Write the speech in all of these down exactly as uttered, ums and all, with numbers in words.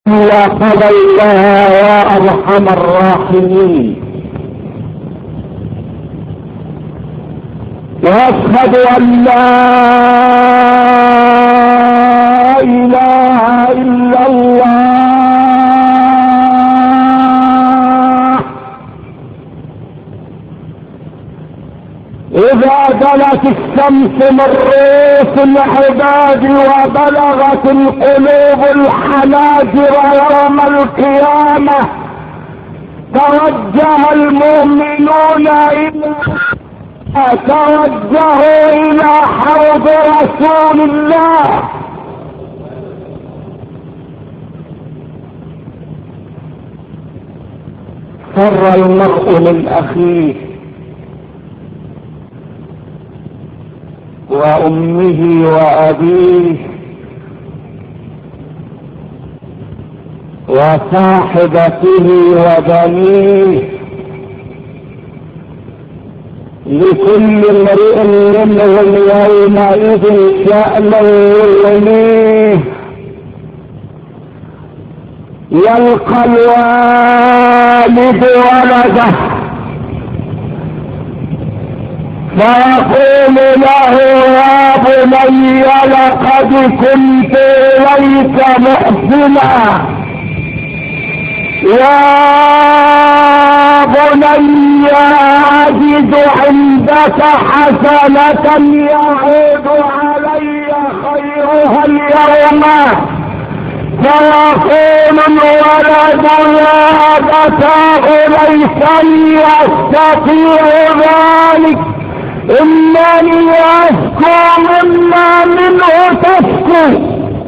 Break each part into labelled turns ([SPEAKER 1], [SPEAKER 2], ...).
[SPEAKER 1] إلا قضيتها يا أرحم الراحمين. وأشهد أن لا إله إلا الله. إذا دنت الشمس من رؤوس العباد وبلغت القلوب الحناجر يوم القيامة توجه المؤمنون إلى توجهوا إلى حوض رسول الله. فر المرء من أخيه وأمه وأبيه وصاحبته وبنيه، لكل امرئ منهم يومئذ شأن يغنيه. يلقى الوالد ولده فيقول له يا بني لقد كنت إليك محسنا، يا بني أجد عندك حسنة يعود علي خيرها اليوم. فيقول الولد يا أبتاه ليسني أستطيع ذلك، إنني أشكو مما منه تشكو.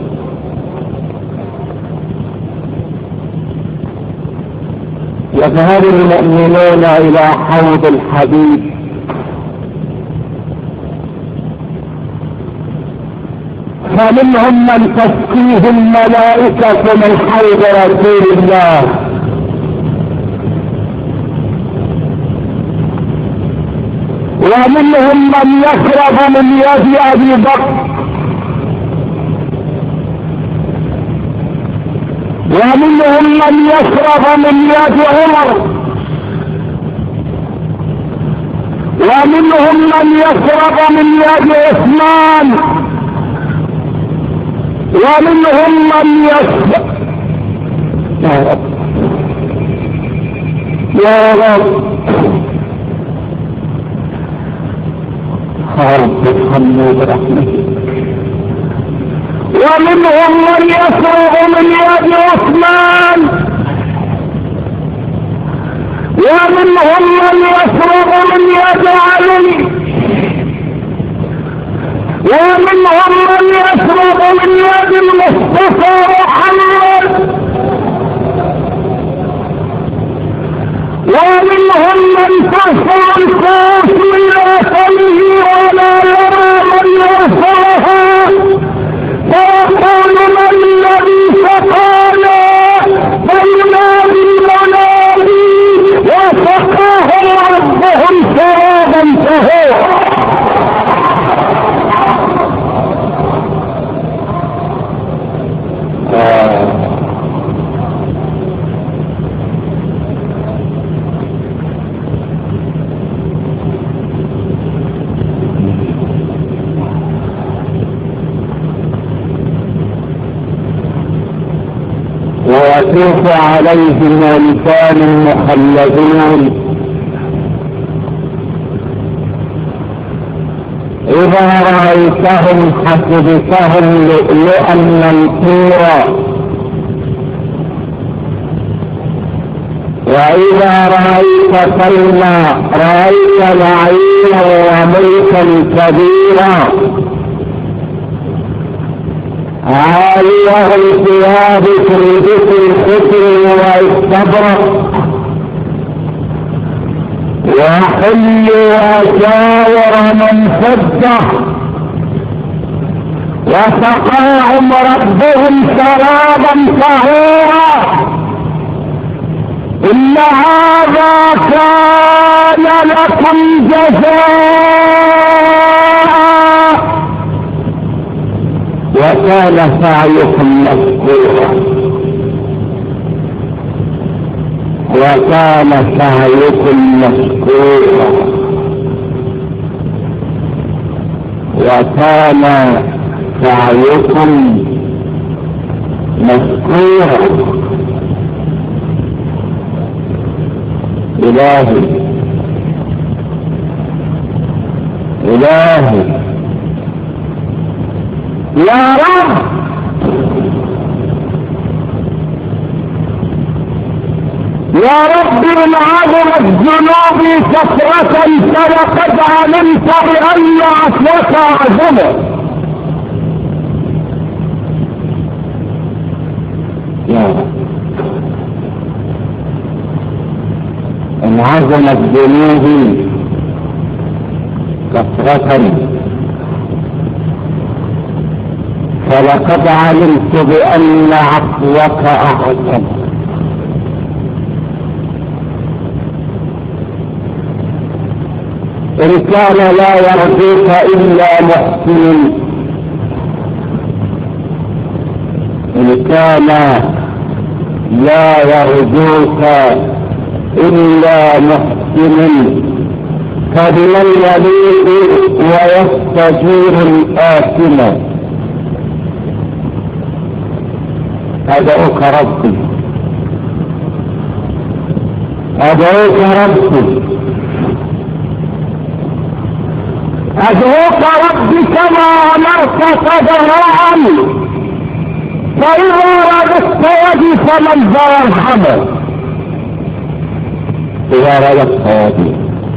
[SPEAKER 1] يذهب المؤمنون إلى حوض الحبيب فمنهم من تسقيه الملائكة من حوض رسول الله، ومنهم من يشرب من يد أبي بكر، ومنهم من يشرب من يد عمر، ومنهم من يشرب من يد عثمان، ومنهم من يشرب يا رب يا رب رب ارحمني برحمتك. ومنهم من يشرب من يد عثمان، ومنهم من يشرب من يد علي، ومنهم من يشرب من يد المصطفى محمد، ومنهم من تحصل الكاس الى فمه ولا يرى من يرفعها، فيقول من الذي سقانا؟ فينادي المنادي وسقاهم ربهم شرابا طهورا. ويطوف عليهم ولدان مخلدون إذا رأيتهم حسبتهم لؤلؤا منثورا، وإذا رأيت سلمى رأيت نعيما وملكا كبيرا. عاليهم ثياب سندس الخضر واستبرق، وحلوا أساور من فضة، وسقاهم ربهم شرابا طهورا. إن هذا كان لكم جزاء وكان سعيكم مشكورا. وكان سعيكم مشكورا وكان سعيكم مشكورا. إلهي إلهي يا رب يا رب إن عظمت ذنوبي كثرة فلقد علمت بأن عفوك أعظم. يا رب إن عظمت ذنوبي كثرة فلقد علمت بأن عفوك أعظم. إن كان لا يرجوك إلا محسن إن كان لا يرجوك إلا محسن فبمن يليق ويستجير الآثم. أدعوك ربي أدعوك ربي أدعوك ربي كما أمرت فدعاني فإذا رددت يدي فمن ذا يرحمه. إذا رددت يدي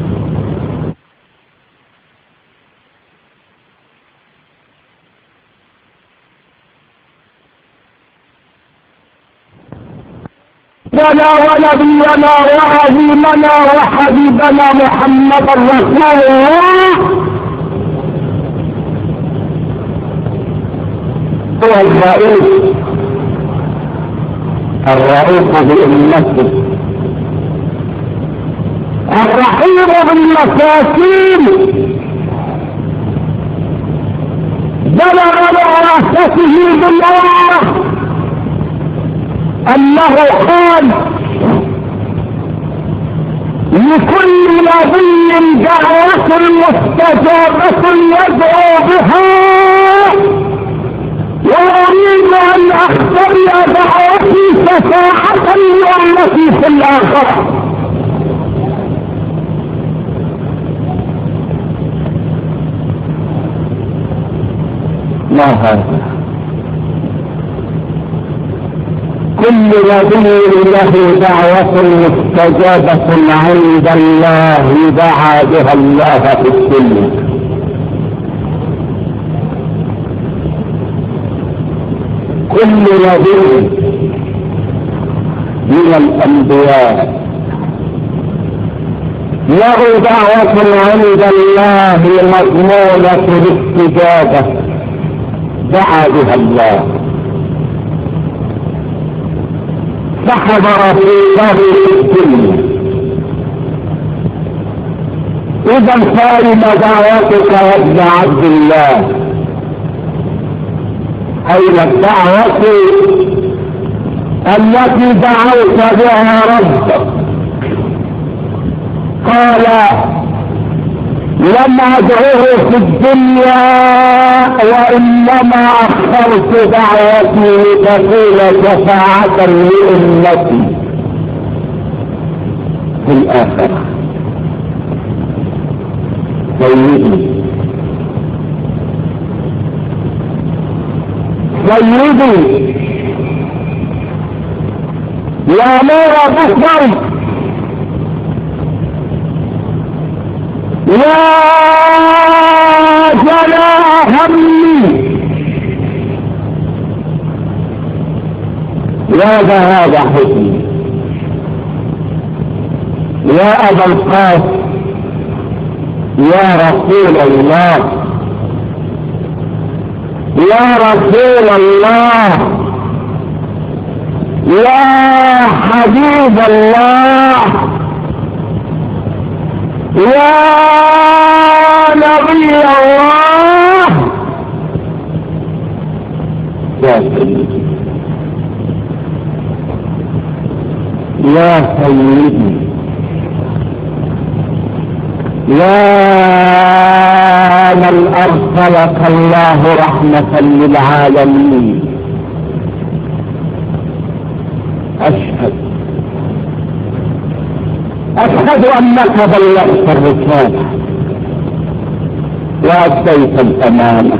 [SPEAKER 1] لنا ونبينا وعظيمنا وحبيبنا محمد رسول الله هو الرئيس الرؤوف بأمته الرحيم بالمساكين بلغ براسته بالله أنه قال لكل نبي دعوة مستجابة يدعو بها وأريد أن أختبئ دعوتي شفاعة لأمتي في الآخرة. ما هذا؟ كل نبي له دعوة مستجابة عند الله دعا بها الله في الدنيا. كل نبي من الأنبياء له دعوة عند الله مضمونة الاستجابة دعا بها الله فحضر في ظهر الدنيا. إذا فأين دعوتك يا ابن عبد الله؟ أين الدعوة التي دعوت بها ربك؟ قال لم أدعوه في الدنيا وإنما أخرت دعوتي لتكون شفاعة لأمتي في الآخرة. سيدي سيدي يا نور بصري يا جلاء همي يا ذهاب حزني يا أبا القاسم يا رسول الله يا رسول الله يا حبيب الله يا نبي الله يا سيدي يا سيدي يا من أرسلك الله رحمة للعالمين، أشهد أشهد أنك بلغت الرسالة وأديت الأمانة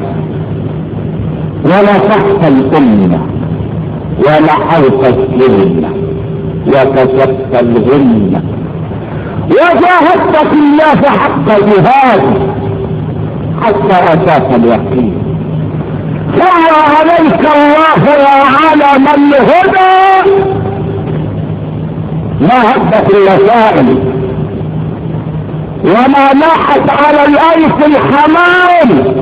[SPEAKER 1] ونصحت الأمة ونحوت الظلم وكشفت الغمة وجاهدت في الله حق جهاده حتى أتاك اليقين. صلى عليك الله يا علم الهدى ما هبت الوسائل وما ناحت على الأيس الحمام.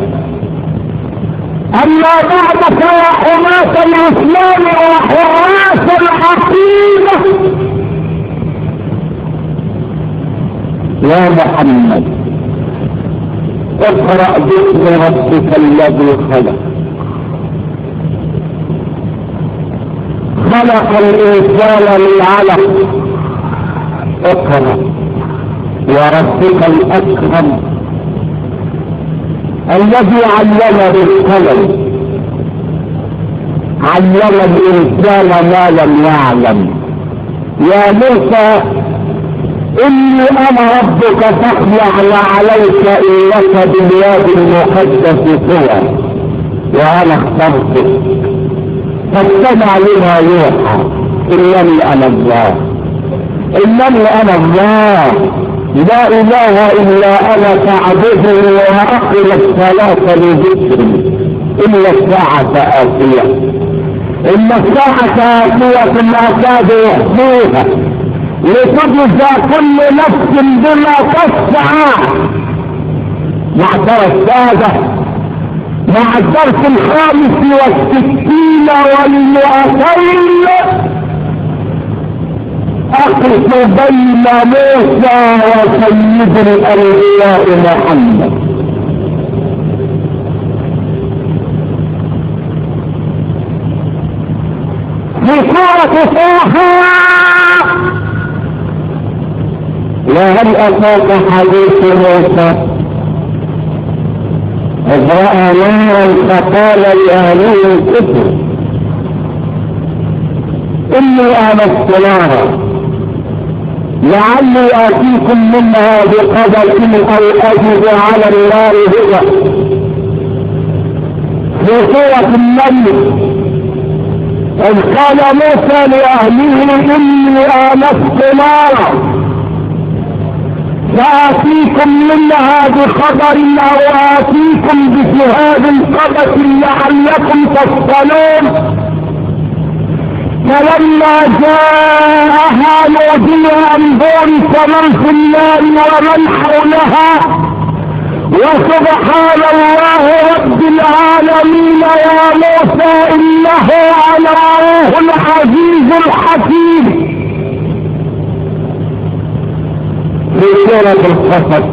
[SPEAKER 1] أما بعدك يا حماة الإسلام وحراس العقيدة يا محمد، اقرأ باسم ربك الذي خلق خلق الإنسان من علق. اقرأ وربك الأكرم الذي علم بالقلم علم الإنسان ما لم يعلم. يا موسى إني أنا ربك فاخلع عليك إنك بالواد المقدس طوى وأنا اخترتك فاستمع لما يوحى. إنني أنا الله إنني أنا الله لا إله إلا أنا فاعبدني وأقم الصلاة لذكري إن الساعة آتية إن الساعة آتية أكاد يخفوها لتجزى كل نفس بما تسعى. معشر السادة، مع الدرس الخامس والستين والمئتين أقف بين موسى وسيد الأنبياء محمد. في سورة طه وهل أتاك حديث موسى إذ رأى نارا فقال لأهله كفر إني آنست نارا لعلي آتيكم منها بقدر أو أجد على النار هدى. في سورة النمل إذ قال موسى لأهله إني آنست نارا فآتيكم منها بخبر أو آتيكم بشهاد قبس لعلكم تصطلون. فلما جاءها نودي أن بورك من في النار ومن حولها وسبحان الله رب العالمين يا موسى إنه أنا الله العزيز الحكيم. في سورة القصص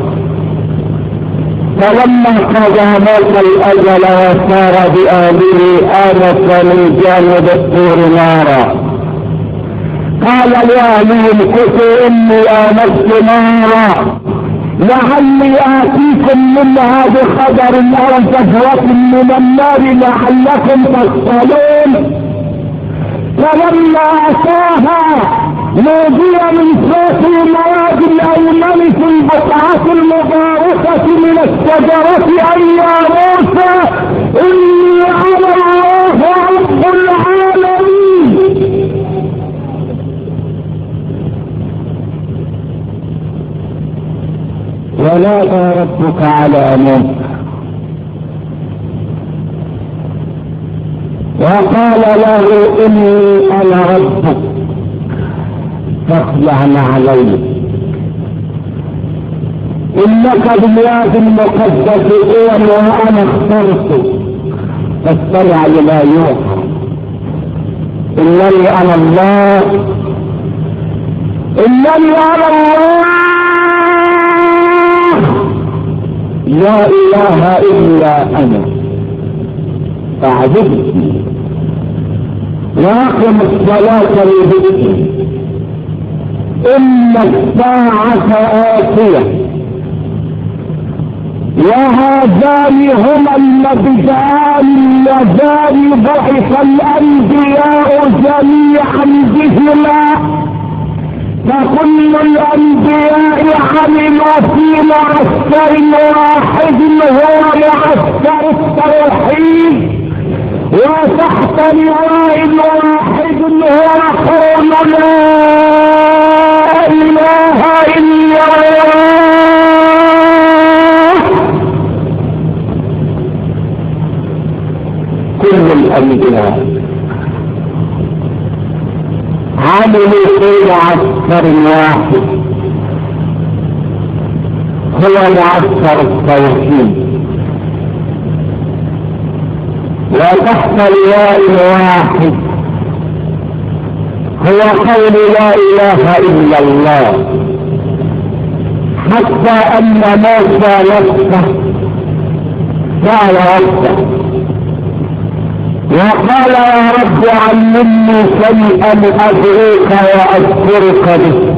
[SPEAKER 1] فلما قضى موسى الأجل وسار بآله آنس من جانب الطور نارا قال لأهلهم كثوا إني آنست نارا لعلي آتيكم منها بخبر أو جذوة من النار لعلكم تصطلون. فلما أتاها نودي من فوق المواد الأيمن في البقعة المباركة من الشجرة أي يا موسى إني أنا الله رب العالمين. ونادى ربك على موسى وقال له إني أنا ربك فاخلع عليك إنك بالواد المقدس طوى وأنا اخترتك فاستمع لما يوحى. إنني أنا الله إنني أنا الله لا إله إلا أنا فاعبدني وأقم الصلاة لذكري إن الساعة آتية وهذان هما اللذان اللذان بعث الأنبياء جميعا بهما، فكل الأنبياء عملوا في معسكر واحد هو معسكر التوحيد، وتحت لواء واحد هو قول لا إله إلا الله. كل الأنبياء عملوا في معسكر واحد هو معسكر التوحيد، وتحت لواء واحد هو قول لا إله إلا الله، حتى أن موسى نفسه سأل ربه وقال يا رب علمني شيئا أدعوك وأذكرك به،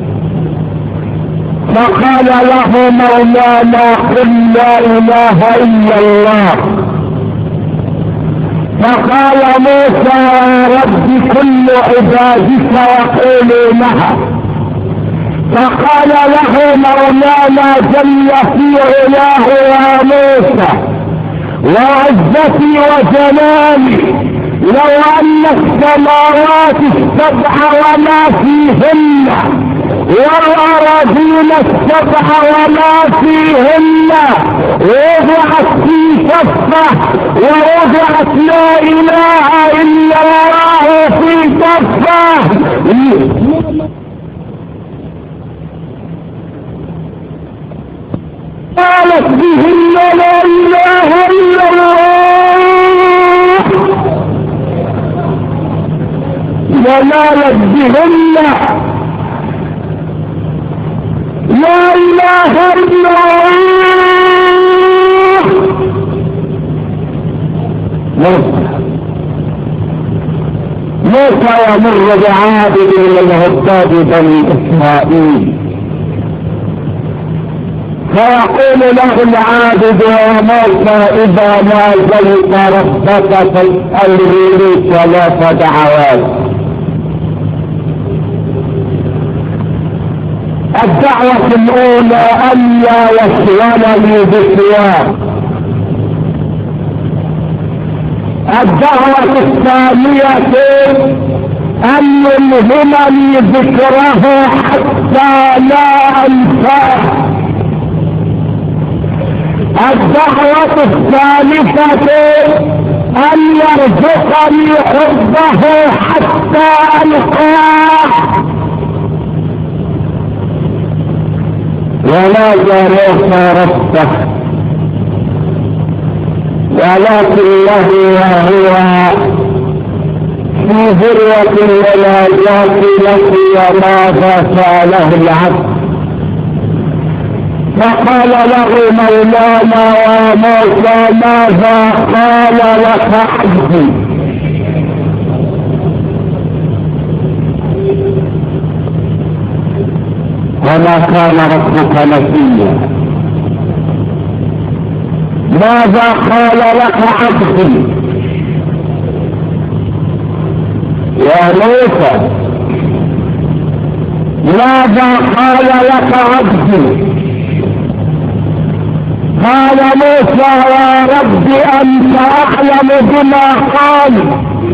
[SPEAKER 1] فقال له مولانا قل لا إله إلا الله، فقال موسى يا رب كل عبادك يقولونها، فقال له مولانا جل في علاه يا موسى وعزتي وجلالي لو أن السماوات السبع وما فيهن والأراضين السبع وما فيهن وضعت في كفة ووضعت لا إله إلا الله في كفة قالت بهن لا إله إلا الله ونالت بهن لا إله إلا الله. موسى يمر بعابد من عباد بني إسرائيل فيقول له العابد يا موسى إذا ناجيت ربك فاسأله لي ثلاث دعوات. الدعوة الأولى ألا يشغلني بسواه، الدعوة الثانية أن يلهمني ذكره حتى لا أنساه، الدعوة الثالثة أن يرزقني حبه حتى ألقاه. ونادى موسى ربه ولكنه وهو في ذروة المناجاة لقي ماذا سأله العبد، فقال له مولانا وموسى ماذا قال لك عبدي؟ وما كان ربك نسيا. ماذا قال لك عبدي يا موسى؟ ماذا قال لك عبدي؟ قال موسى يا رب أنت أعلم بما قال.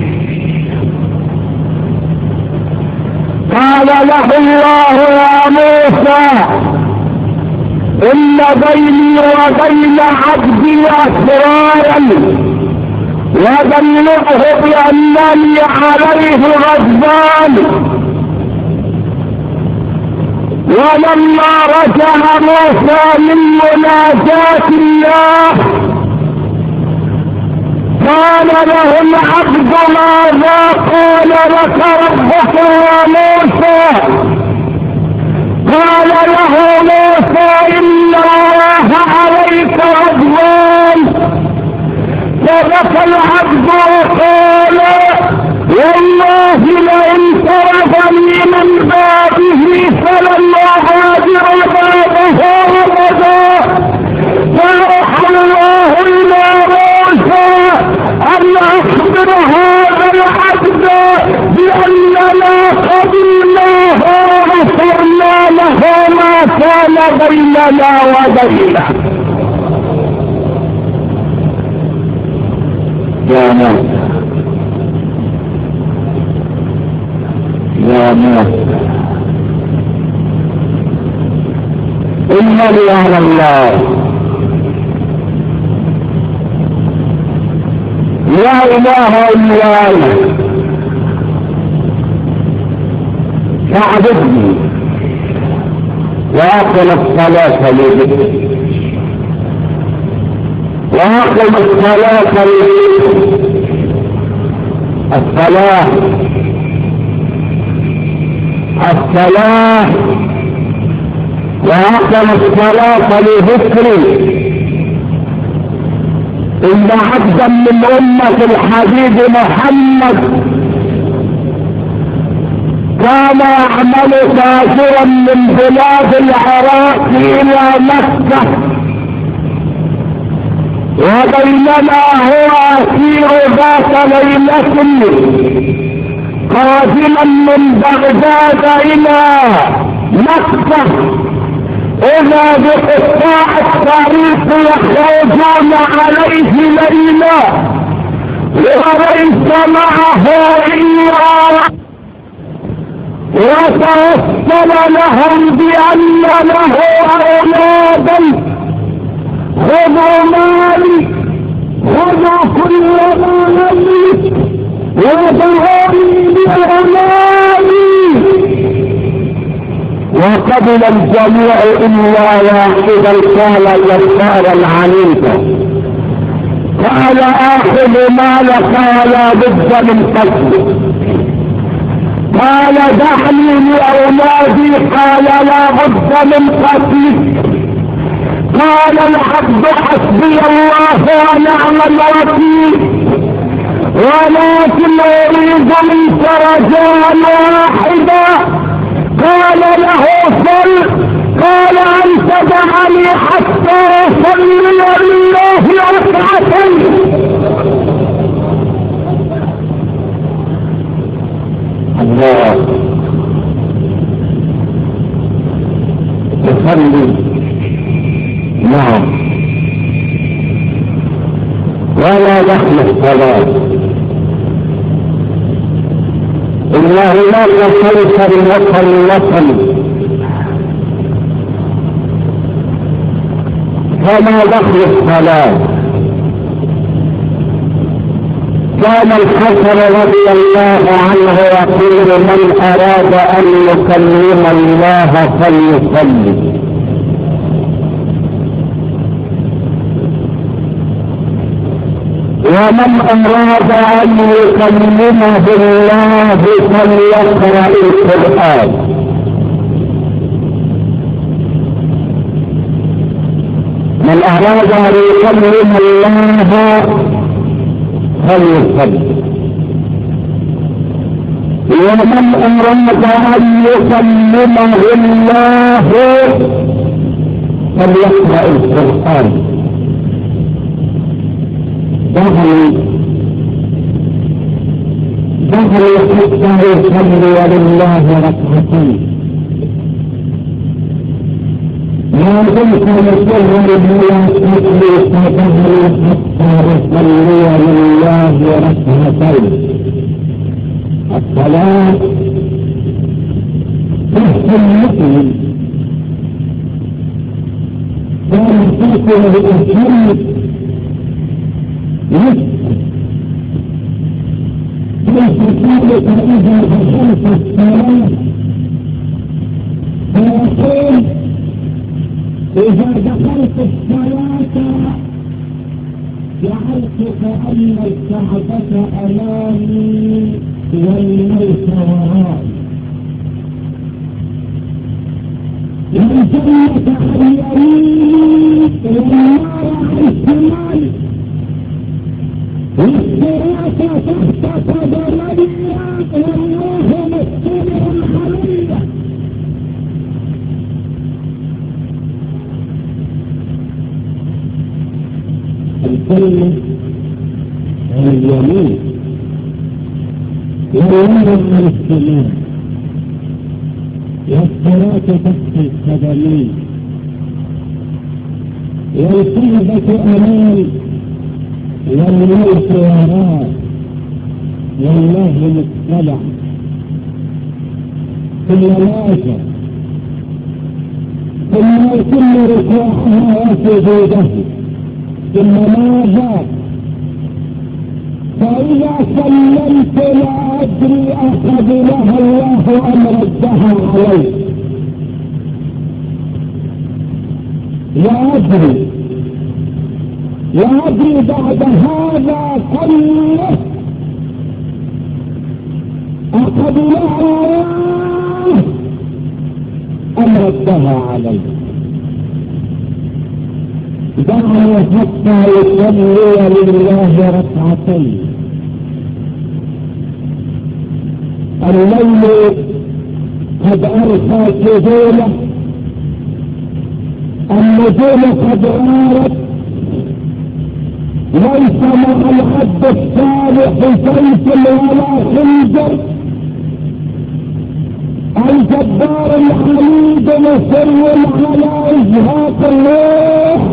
[SPEAKER 1] قال له الله يا موسى إن بيني وبين عبدي أسرارا وبلغه بأنني عليه غضبان. ولما رجع موسى من مناجاة الله قال له العبد ماذا قال لك ربك يا موسى؟ قال له موسى إن الله عليك غضبان. فبكى العبد وقال والله لئن طردني من بابه بيننا وبينه. يا ناس يا ناس إنني على الله لا إله إلا أنا فاعبدني وأقم الصلاة لذكري وأقم الصلاة لذكري. الصلاة الصلاة وأقم الصلاة لذكري. إن عبدا من أمة الحبيب محمد كان يعمل تاجرا من بلاد العراق إلى مكة، وبينما هو أسير ذات ليلة قادما من بغداد إلى مكة إذا بقطاع الطريق يخرجون عليه ليلا وليس معه إلا، وتوصل لهم بأن له أولادا: خذوا مالي، خذوا كل ما نملك، ودعوني بأمالي. وقبل الجميع إلا واحدا قال جبارا عنيفا قال: آخذ مالك ولا بد من قتلك. قال: دعني لأولادي. قال: لا بد من قتلك. قال العبد: حسبي الله ونعم الوكيل، ولكن أريد منك رجاء واحدا. قال له: صل. قال: أن تدعني حتى أصلي لله ركعتين. الله تصلي، نعم، ولا دخل الصلاة. إنه لا يصير الوطن وطن، فما دخل الصلاة. كان الحسن رضي الله عنه يقول: من أراد أن يكلم الله فليصلي. ومن أراد أن يكلمه الله فليقرأ القرآن. من أراد أن يكلم الله فليصلي، ومن أراد أن يكلمه الله فليقرأ القرآن. دخل دخل حتى يصلي لله ركعتين. ما كنت نصلي لله تصلي فدخل حتى يصلي لله ركعتين. الصلاة تحت المسلم كان تحت الإنسان ليس ذلك إذا دخلت الصلاة فيقول: إذا دخلت الصلاة جعلت كأن الكعبة أمامي والموت وراءي. والجنة عن يميني والنار عن شمالي، والصراط تحت قدمي والله مستمع علي. الكلمة عن اليمين والنار عن الشمال، والصراط تحت قدمي والطيبة أمان والموت وراء والله مطلع ثم ماذا ثم يتم ركوعها وسجوده ثم ماذا فإذا سلمت لا أدري أقبلها الله أم ردها عليه لا أدري لا أدري بعد هذا كله أقبلها أم ردها عليه دعني حتى يصلي لله ركعتين الليل قد أرخى سجوله النجوم قد غارت ليس مع العبد الصالح سيف ولا خنجر الجبار الحميد مصر على إزهاق الروح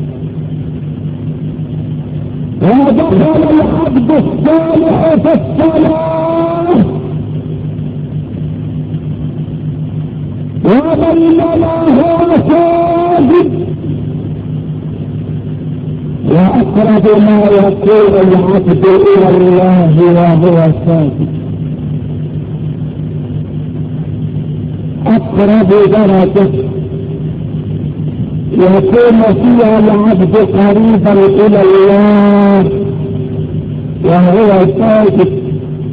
[SPEAKER 1] ودخل العبد الصالح في الصلاة وبينما هو ساجد وأقرب ما يكون العبد إلى الله وهو ساجد أقرب درجة يكون فيها العبد قريبا إلى الله وهو ساجد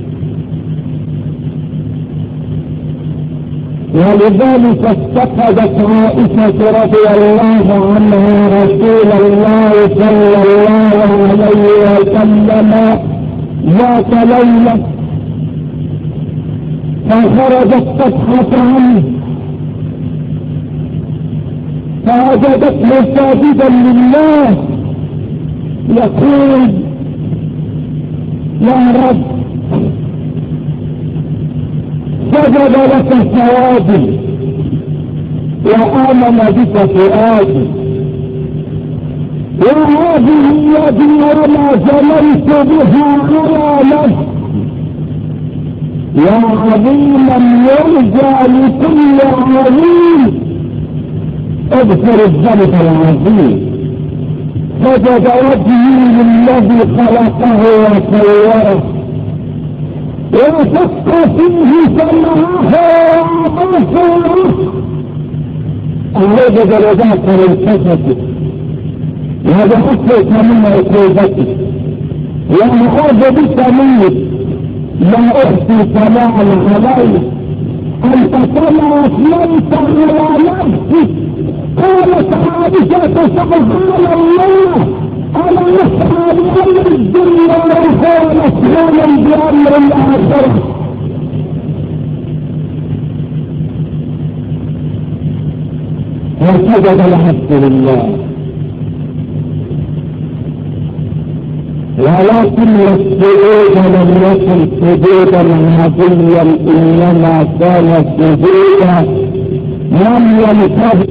[SPEAKER 1] ولذلك استفادت عائشة رضي الله عنها رسول الله صلى الله عليه وسلم ذات ليلة فخرجت تبحث عنه فوجدته ساجدا لله يقول يا رب سجد لك ثوابي وآمن بك فؤادي وهذه يدي وما زللت بها على نفسي يا عظيما يرجى لكل عظيم اغفر الذنب العظيم سجد وجهي للذي خلقه وصوره وشق فيه سمعه وبصره أعود درجات الكسف وهذا حسك من عقوبته وأعوذ بك منك لا أحصي ثناء عليك أنت كما أثنيت على نفسك قالت عائشة سبحان الله أنا نسعى بأمر الدنيا وهو مسؤول بأمر الآخرة وسجد العبد لله ولكن السجود لم يكن سجودا عاديا انما كان سجودا لم ينتهي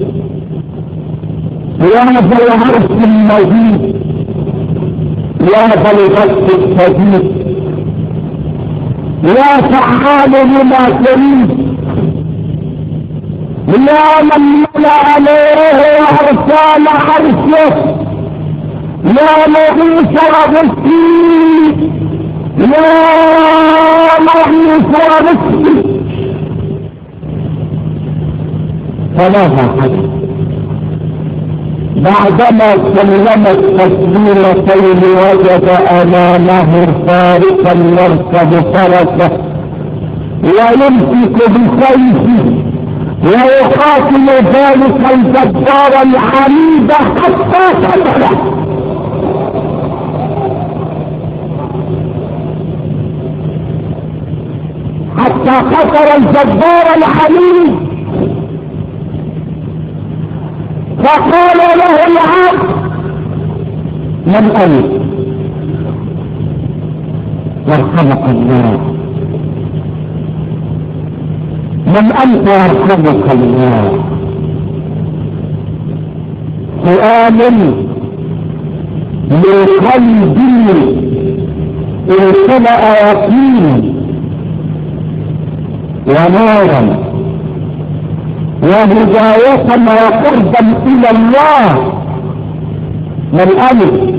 [SPEAKER 1] يا ذا العرش المجيد يا ذا البسط الشديد يا فعال لما تريد يا من ملا عليه وارسال عرشه يا مغيث وغثي يا مغيث وغثي فماذا حدث بعدما سلم التسليمتين وجد امامه فارقا يركب فرسه ويمسك بسيفه ويقاتل ذلك الجبار العنيد حتى قتله حتى قتل الجبار العنيد فقال له العبد من أنت؟ يرحمك الله. من أنت يرحمك الله؟ قيام للقلب امتلأ يقين ونورا وهداية وقربا الى الله من ألف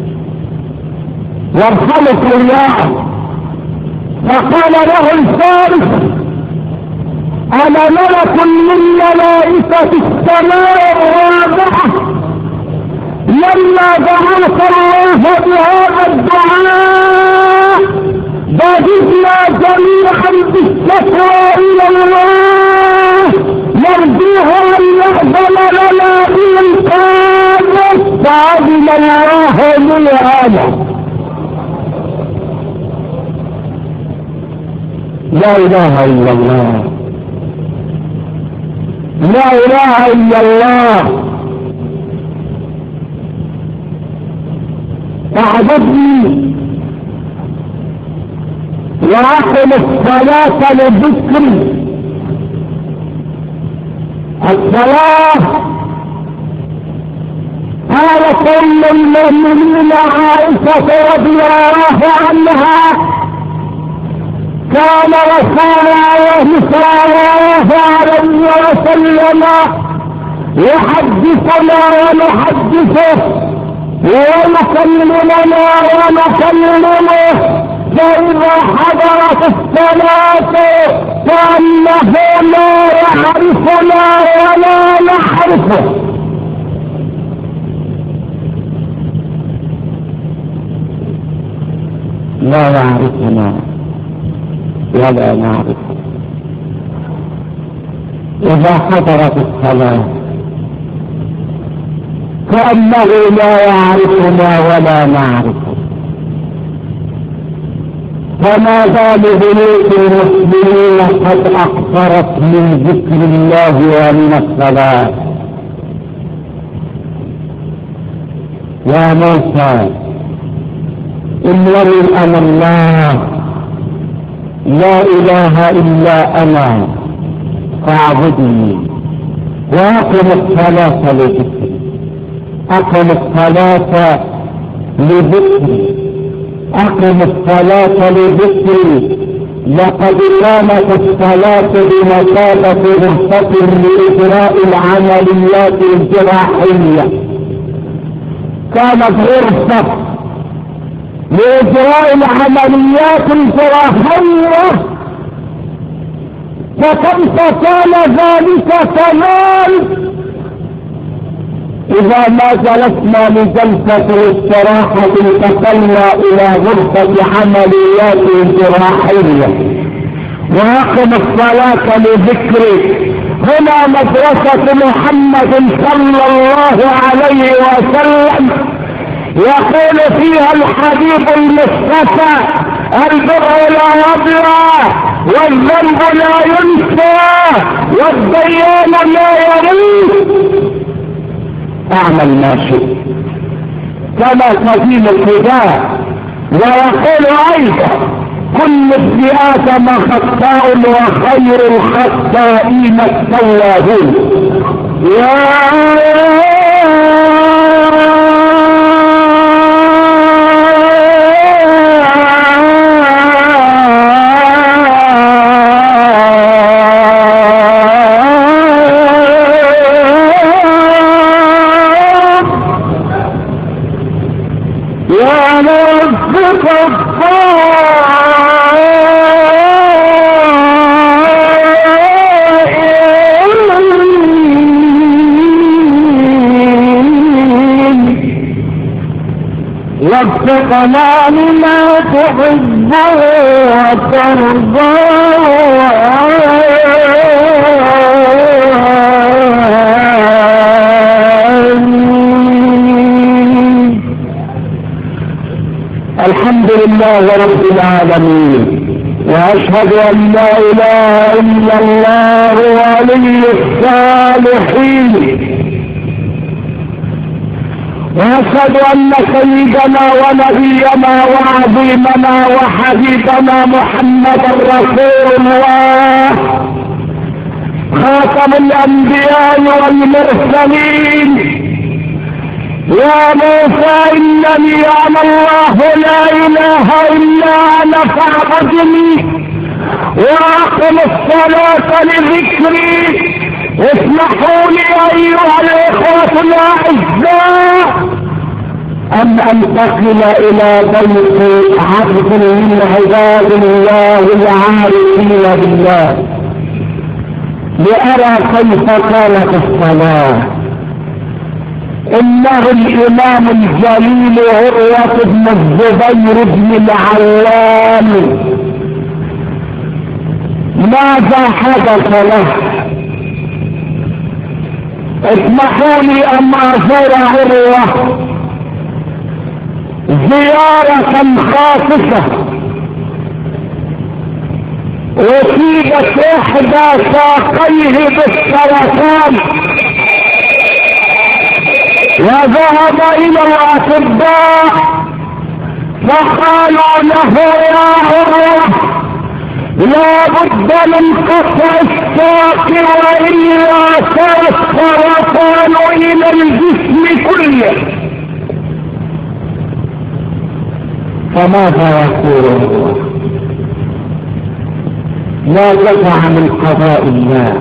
[SPEAKER 1] وارحمك الله. فقال له الفارس: انا ملك من ملائكة السماء الرابعة، لما دعاك الله بهذا الدعاء بددنا جميعا بالشكوى الى الله، نرجوه ان يأذن لنا بالإنقاذ، فأذن الله لي انا. لا اله الا الله، لا اله الا الله. اعبدني واقم الصلاة لذكري. الصلاة قالت ام المؤمنين عائشة رضي الله عنها: كان رسول الله صلى الله عليه وسلم يحدثنا ونحدثه ويكلمنا ونكلمه، فإذا حضرت الصلاة كأنه لا يعرفنا ولا نعرفه. لا يعرفنا ولا نعرفه. إذا حضرت الصلاة كأنه لا يعرفنا ولا نعرفه. فما بال بنوت المسلمين قد أقصرت من ذكر الله ومن الصلاة. يا موسى إنني أنا الله لا إله إلا أنا فاعبدني وأقم الصلاة لذكري. أقم الصلاة لذكري، أقم الصلاة لذكري. لقد كانت الصلاة بمثابة غرفة لإجراء العمليات الجراحية، كانت غرفة لإجراء العمليات الجراحية، فكيف كان ذلك كمان إذا ما جلسنا لجلسة الاستراحة انتقلنا إلى غرفة عمليات جراحية. وأقم الصلاة لذكري. هنا مدرسة محمد صلى الله عليه وسلم يقول فيها الحبيب المصطفى: البر لا يضيع، والذنب لا ينسى، والديان لا يموت. اعمل ما شئت كما تدين الفداء. ويقول ايضا: كل ابن ادم خطاء وخير الخطائين التوابون. يا وفقنا لما تحبه وترضى. الحمد لله رب العالمين، واشهد ان لا اله الا الله ولي الصالحين، واشهد ان سيدنا ونبينا وعظيمنا وحبيبنا محمدا رسول الله خاتم الانبياء والمرسلين يا موسى إنني أنا الله لا إله إلا أنا فاعبدني وأقم الصلاة لذكري. اسمحوا لي أيها الإخوة الأعزاء أن أنتقل إلى بيت عبد من عباد الله العارفين بالله لأرى كيف كانت الصلاة. إنه الإمام الجليل عروة بن الزبير بن العوام ماذا حدث له؟ اسمحوا لي أن أزور عروة زيارة خاصة. أصيبت إحدى ساقيه بالسرطان وذهب إلى الأطباء فقالوا له يا عروة لا بد من قطع الساق وإلا صار السرطان إلى الجسم كله. فماذا يقول الله؟ لا تدع من قضاء الله،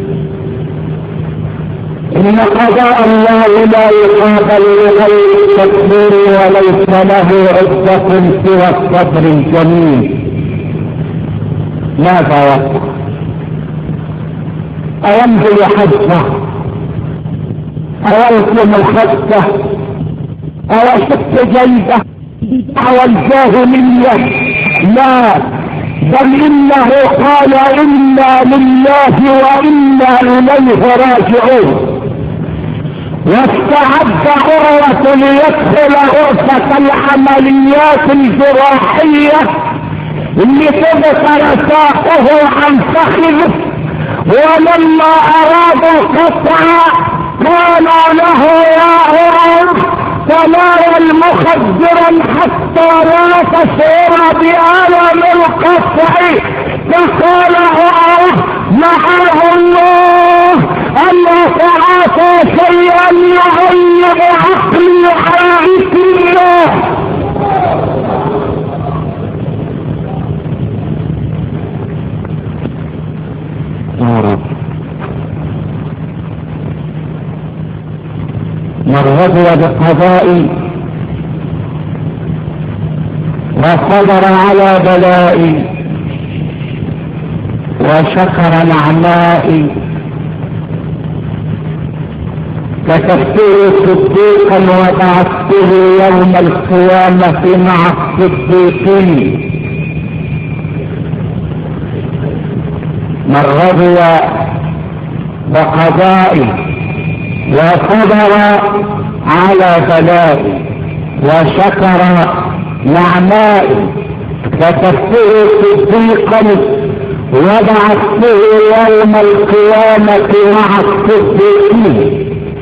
[SPEAKER 1] إن قضاء الله لا يقابل بغير التكبير وليس له عدة سوى الصبر الجميل. ماذا يقول؟ أيمضي حجة أيلكم الخطة أو شك جيدة دعوى الجاهلية؟ لا، بل إنه قال إنا لله وإنا إليه راجعون. واستعد عروة ليدخل غرفة العمليات الجراحية لتبصر ساقه عن فخذه، ولما أرادوا قطع قالوا له يا عروة تناول مخدرا حتى لا تشعر بألم القطع. فقال عروة معاذ الله أن أتعاطى شيئا يغيب عقلي عن ذكر الله. من رضي بقضائي وصبر على بلائي وشكر نعمائي كتبته صديقا وبعثته يوم القيامة مع الصديقين. من رضي بقضائي وصبر على بلائي وشكر نعمائي كتبته صديقا وبعثته يوم القيامة مع الصديقين.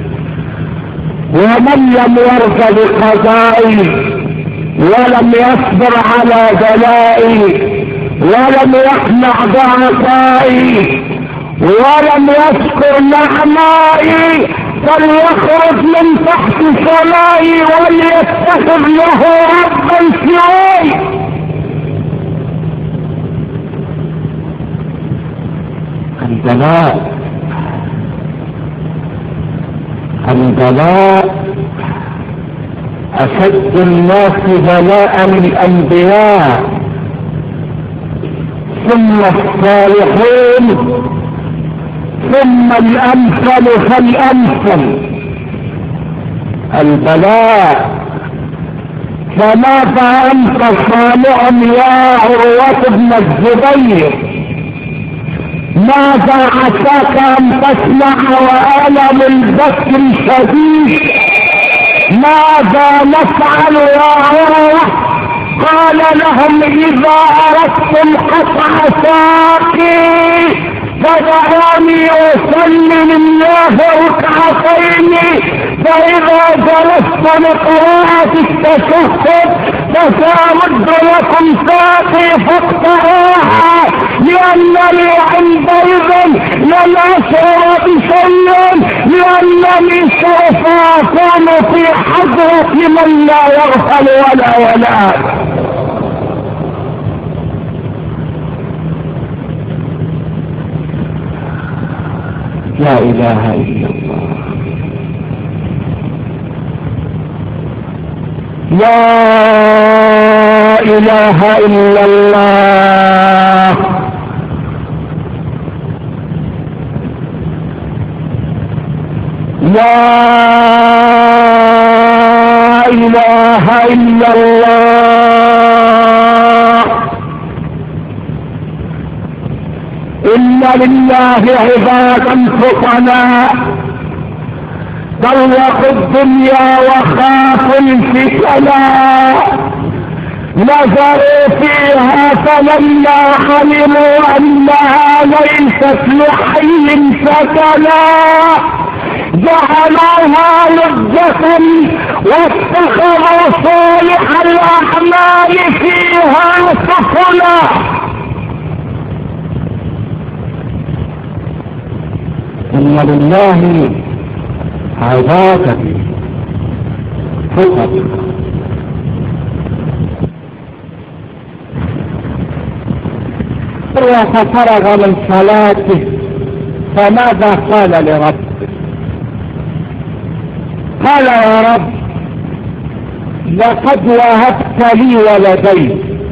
[SPEAKER 1] ومن لم يرضى بقضائي ولم يصبر على بلائي ولم يقنع بعطائي ولم يشكر نعمائي فليخرج من تحت سمائي وليتخذ له ربا سواي. البلاء البلاء أشد الناس بلاء الأنبياء ثم الصالحون ثم الأمثل فالأمثل. البلاء. فماذا أنت صانع يا عروة بن الزبير؟ ماذا عساك أن تسمع وألم البكر شديد؟ ماذا نفعل يا عروة؟ قال لهم إذا أردتم قطع ساقي فدعوني أصلي لله ركعتين، فإذا جلست لقراءة التشهد فسأمد لكم ساقي فاقطعوها، لأنني عندئذ لم أشعر بشيء لأنني سوف أكون في حضرة من لا يغفل ولا ينام. لا إله إلا الله. لا إله إلا الله. لا إله إلا الله. إن لله عبادا فطنا طلقوا الدنيا وخافوا الفتنا، نظروا فيها فلما علموا أنها ليست لحي سكنا جعلوها لجة واتخذوا صالح الأعمال فيها سفنا. إن لله عبادا فطنا ففرغ من صلاته فماذا قال لربه؟ قال يا رب لقد وهبت لي ولدين،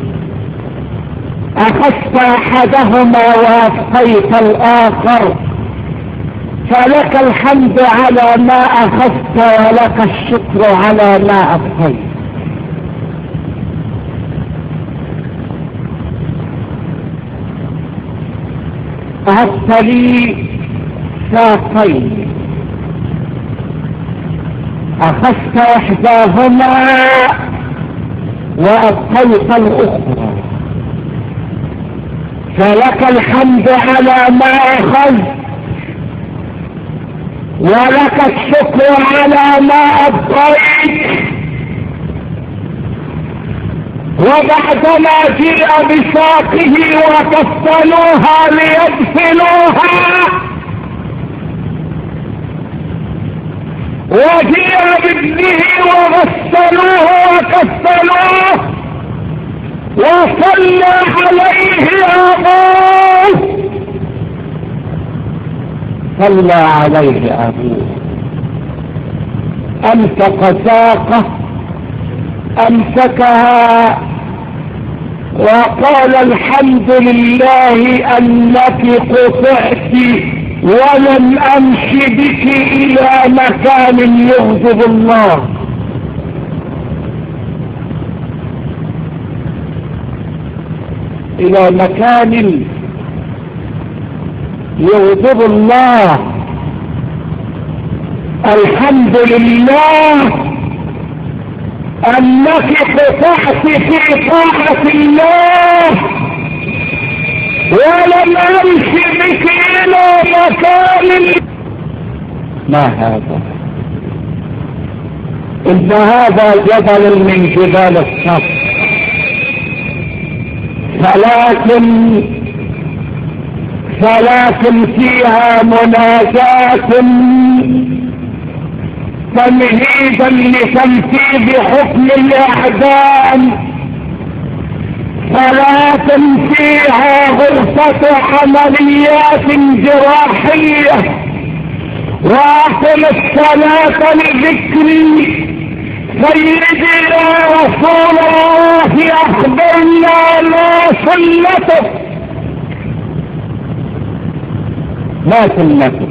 [SPEAKER 1] أخذت أحدهما وأبقيت الآخر، فلك الحمد على ما أخذت ولك الشكر على ما أبقيت. أخذت لي ساقين، أخذت إحداهما وأبقيت الأخرى، فلك الحمد على ما أخذت ولك الشكر على ما أبقيت. وبعدما جاء بساقه وكفنوها ليدفنوها، وجاء بابنه وغسلوه وكفنوه وصلى عليه أبوه، صلى عليه أبوه، أمسك ساقه أمسكها وقال الحمد لله أنك قطعت ولم أمش بك إلى مكان يغضب الله. إلى مكان يغضب الله. الحمد لله أنك قطعت في طاعة الله ولم أمشي بك إلى مكان. ما هذا؟ إن هذا جبل من جبال الصف، ولكن ولكن فيها مناجاة تمهيدا لتنفيذ حكم الإعدام، صلاة فيها غرفة عمليات جراحية، وأقم الصلاة لذكر سيدي يا رسول الله أخبرنا ما سنته. ما سنته؟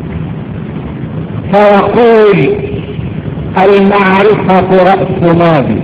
[SPEAKER 1] فيقول المعرفة رأس مالي،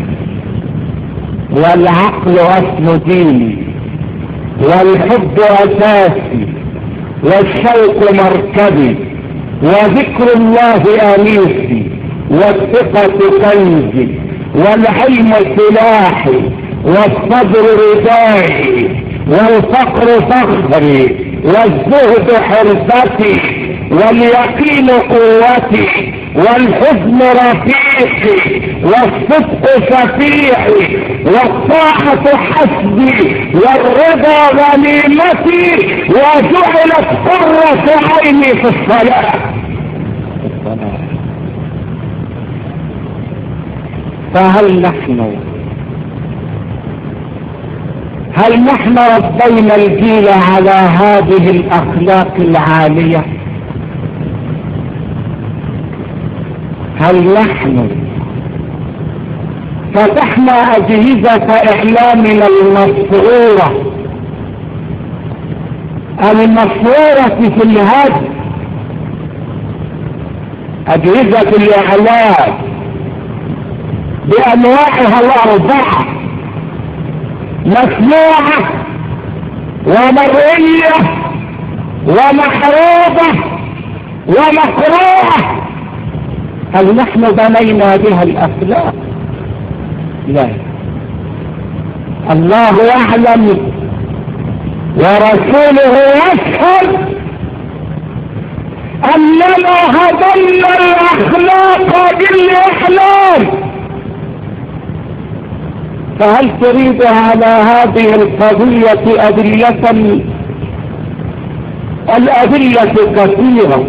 [SPEAKER 1] والعقل أصل ديني، والحب أساسي، والشوق مركبي، وذكر الله أنيسي، والثقة كنزي، والعلم سلاحي، والصبر ردائي، والفقر فخري، والزهد حرفتي، واليقين قوتي، والحزن رفيقي، والصدق شفيعي، والطاعة حسبي، والرضا غنيمتي، وجعلت قرة عيني في الصلاة. والسلام. فهل نحن هل نحن ربينا الجيل على هذه الأخلاق العالية؟ هل نحن فتحنا أجهزة إعلامنا المسرورة المسرورة في الهدف، أجهزة الإعلام بأنواعها الأربعة، مسموعة ومرئية ومحروبة ومقروءة، هل نحن بنينا بها الأخلاق؟ لا، الله يعلم ورسوله يشهد أننا هدمنا الأخلاق بالإحلام. فهل تريد على هذه القضية أدلة؟ الأدلة كثيرة،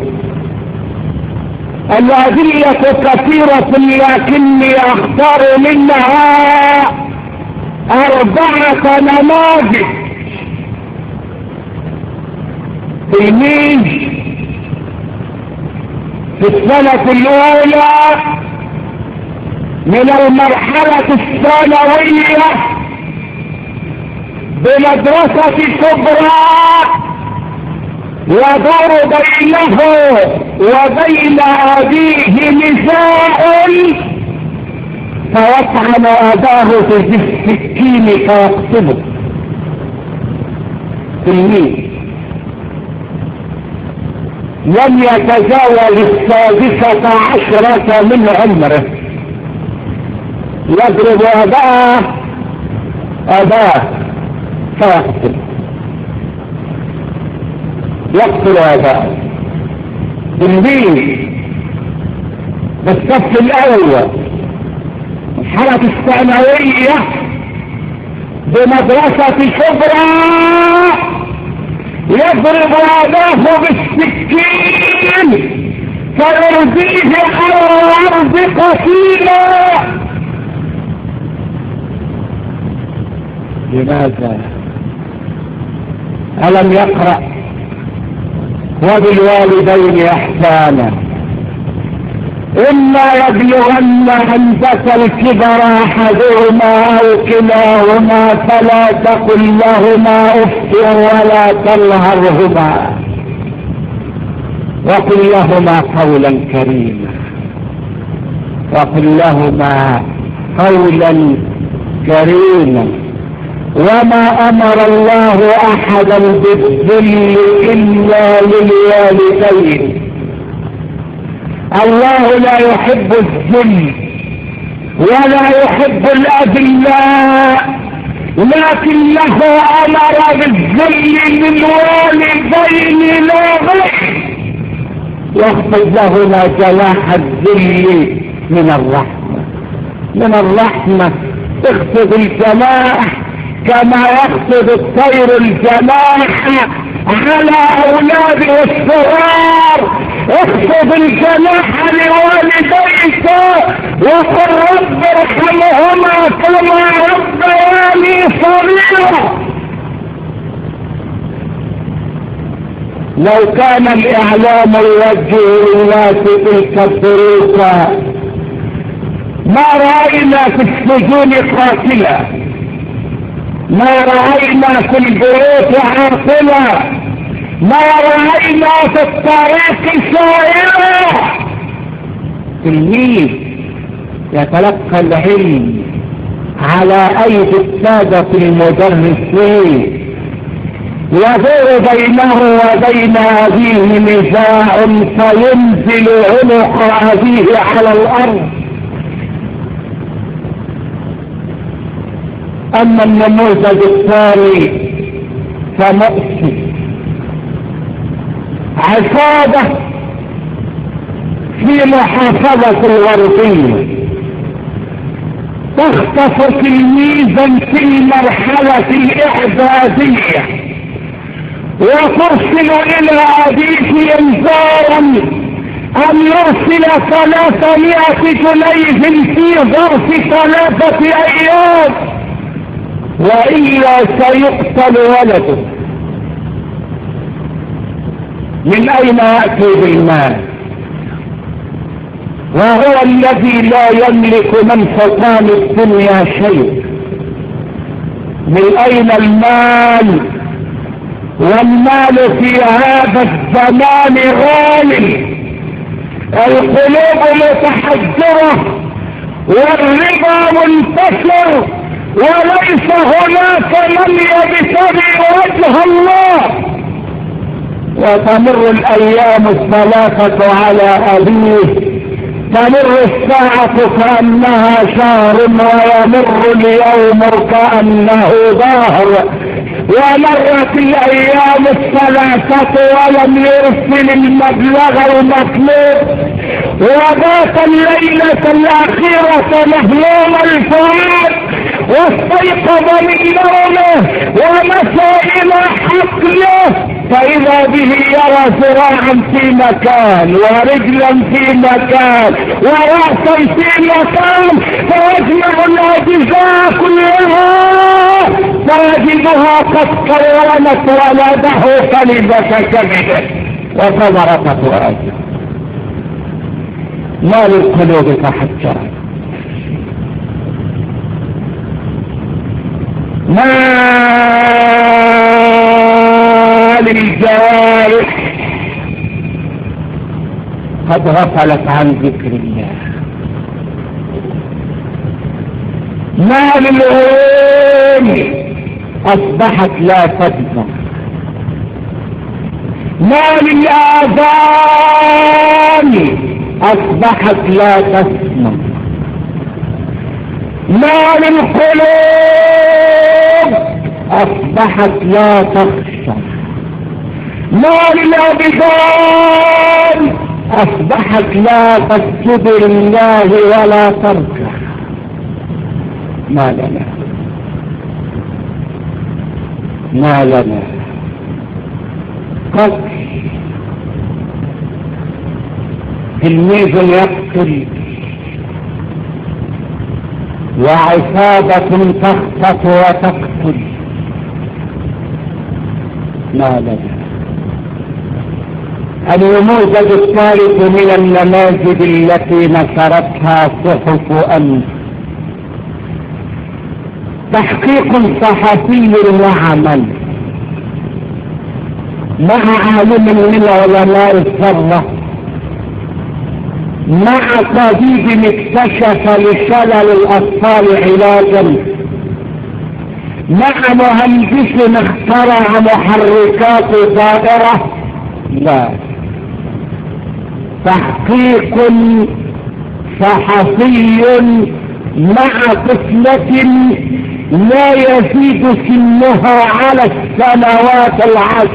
[SPEAKER 1] الأدلة كثيرة، لكني أختار منها أربعة نماذج. تلميذ في السنة الأولى من المرحلة الثانوية بمدرسة كبرى، يدور بينه وبين أبيه نزاع، فيطعن أباه بالسكين فيقتله. تلميذ لم يتجاوز السادسة عشرة من عمره، يضرب أباه أباه فيقتل يقتل أباه. تلميذ بالصف الأول الحالة الثانوية بمدرسة كبرى، يضرب أباه بالسكين فيرضيه على الأرض قتيلا. لماذا؟ ألم يقرأ وبالوالدين إحسانا إما يبلغن عندك الكبر أحدهما أو كلاهما فلا تقل لهما أف ولا تنهرهما وقل لهما قولا كريما وقل لهما قولا كريما. وما أمر الله أحدا بالذل إلا للوالدين. الله لا يحب الذل ولا يحب الأذلاء، لكنه أمر بالذل للوالدين لا غير، يخفض لهما جناح الذل من الرحمة. من الرحمة اخفض الجناح كما يخفض الطير الجناح على أولاد الصغار. اخفض الجناح لوالديك وقل رب ارحمهما كما ربياني صغيرا. لو كان الإعلام يوجه للناس تلك الدروس ما رأينا في السجون قاتلا، ما رأينا في البيوت عاقلا، ما رأينا في الطريق سائرا. تلميذ يتلقى العلم على أيدي السادة المدرسين، يدور بينه وبين أبيه نزاع فينزل عنق أبيه على الأرض. أما النموذج الثاني فمؤسف، عصابة في محافظة الغربية تخطف تلميذا في المرحلة الإعدادية وترسل إلى أبيه إنذارا أن يرسل ثلاثمائة جنيه في ظرف ثلاثة أيام، وإلا سيقتل ولده. من أين يأتي بالمال وهو الذي لا يملك من حطام الدنيا شيء؟ من أين المال؟ والمال في هذا الزمان غالي، القلوب متحجرة والربا منتشر، وليس هناك من يبتغي وجه الله. وتمر الأيام الثلاثة على أبيه، تمر الساعة كأنها شهر، ويمر اليوم كأنه دهر. ومرت الأيام الثلاثة ولم يرسل المبلغ المطلوب، وبات الليلة الأخيرة مهموم الفؤاد، واستيقظ من نومه ومشى إلى حقله، فإذا به يرى ذراعا في مكان ورجلا في مكان ورأسا في مكان، فيجمع الأجزاء كلها فيجدها قد قرنت ولده كلبة كبده وثمرة فؤاده. ما للقلوب تحجرت، ما للجوارح قد غفلت عن ذكر الله، ما للعيون أصبحت لا تسمع، ما للآذان أصبحت لا تسمع، ما للقلوب أصبحت لا تخشع، ما للأبدان أصبحت لا تسجد لله ولا تركع. ما لنا ما لنا قتل، تلميذ يقتل، وعصابة تخطف وتقتل. ما لنا النموذج الثالث من النماذج التي نشرتها صحف أمس، تحقيق صحفي وعمل مع عالم من علماء الذرة، مع طبيب اكتشف لشلل الأطفال علاجا، مع مهندس اخترع محركات طائرة. لا، تحقيق صحفي مع طفلة لا يزيد سنها على السنوات العشر،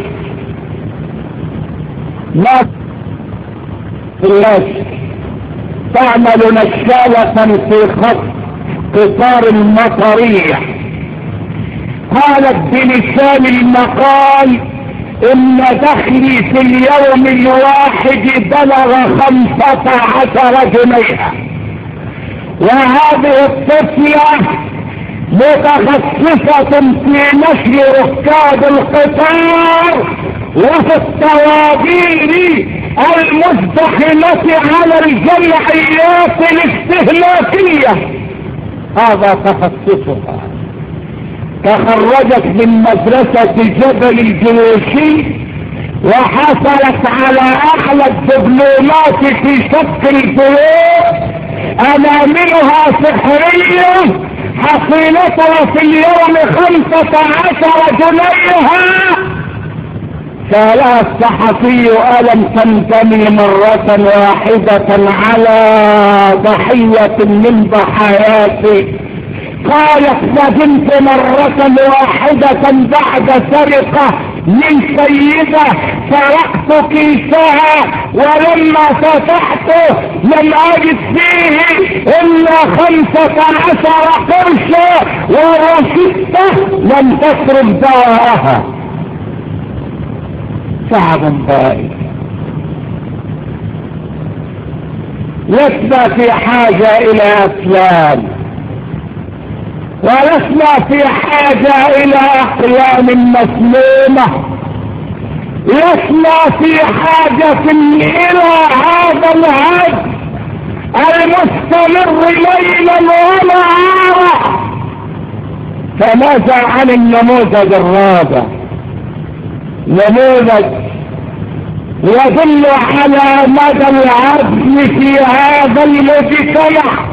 [SPEAKER 1] لا الناس تعمل نشالة في خط قطار مطرية، قالت بلسان المقال إن دخلي في اليوم الواحد بلغ خمسة عشر جنيها. وهذه الطفلة متخصصة في نشر ركاب القطار وفي الطوابير المزدحمة على الجمعيات الاستهلاكية، هذا تخصصها. تخرجت من مدرسة جبل الجيوشي وحصلت على اعلى الدبلومات في شق البيوت، اناملها سحرية، حصيلتها في اليوم خمسة عشر جنيها. سألها الصحفي: ألم تندمي مرة واحدة على ضحية من ضحاياك؟ قالت: ندمت مرة واحدة بعد سرقة من سيدة، سرقت كيسها ولما فتحته لم أجد فيه إلا خمسة عشر قرشا ورشدته لم تصرف دواءها. تعب بائس، لسنا في حاجة الى افلام، ولسنا في حاجة الى اقلام مسمومة، لسنا في حاجة الى هذا الهد المستمر ليلا ونهارا. فماذا عن النموذج الرابع؟ نموذج يدل على مدى العزم في هذا المجتمع.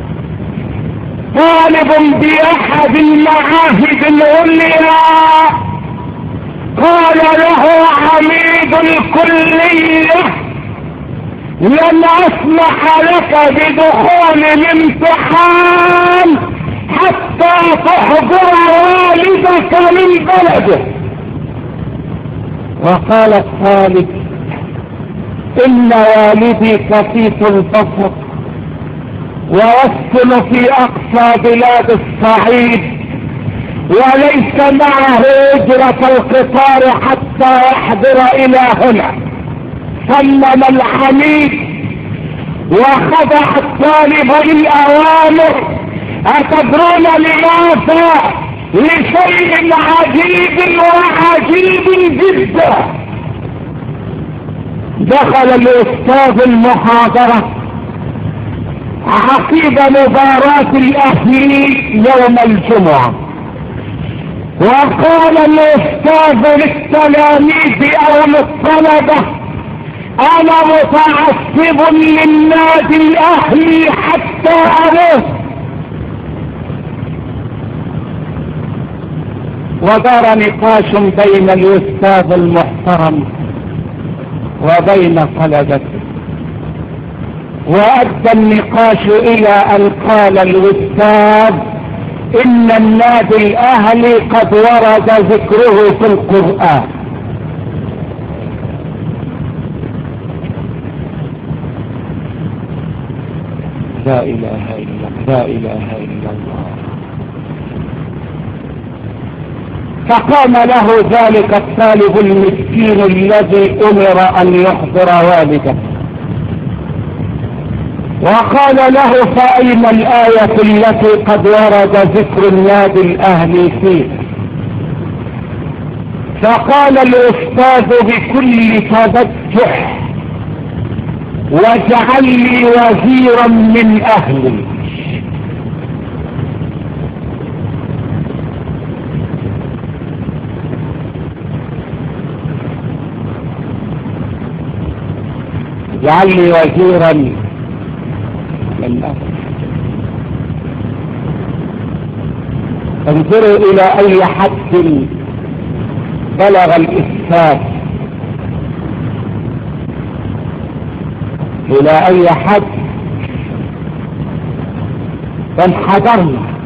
[SPEAKER 1] طالب بأحد المعاهد العليا قال له عميد الكلية: لن اسمح لك بدخول الامتحان حتى تحضر والدك من بلده. وقال الطالب: ان والدي كفيف البصر ويسكن في اقصى بلاد الصعيد وليس معه اجرة القطار حتى يحضر الى هنا. صمم الحميد وخضع الطالب للاوامر. اتدرون لماذا؟ لشيء عجيب وعجيب جدا. دخل الاستاذ المحاضرة عقب مباراة الاهلي يوم الجمعة، وقال الاستاذ للتلاميذ او للطلبة: انا متعصب للنادي الاهلي حتى اموت. ودار نقاش بين الاستاذ المحترم وبين طلبته، وادى النقاش الى ان قال الاستاذ: ان النادي الاهلي قد ورد ذكره في القرآن. لا اله الا الله، لا اله الا الله. فقام له ذلك الطالب المسكين الذي امر ان يحضر والده، وقال له: فأين الآية التي قد ورد ذكر النادي الأهلي فيه؟ فقال الأستاذ بكل تبجح: واجعل لي وزيرا من أهلي. اجعل لي وزيرا من أهلي. انظروا إلى أي حد بلغ الإسفاف، إلى أي حد انحدرنا.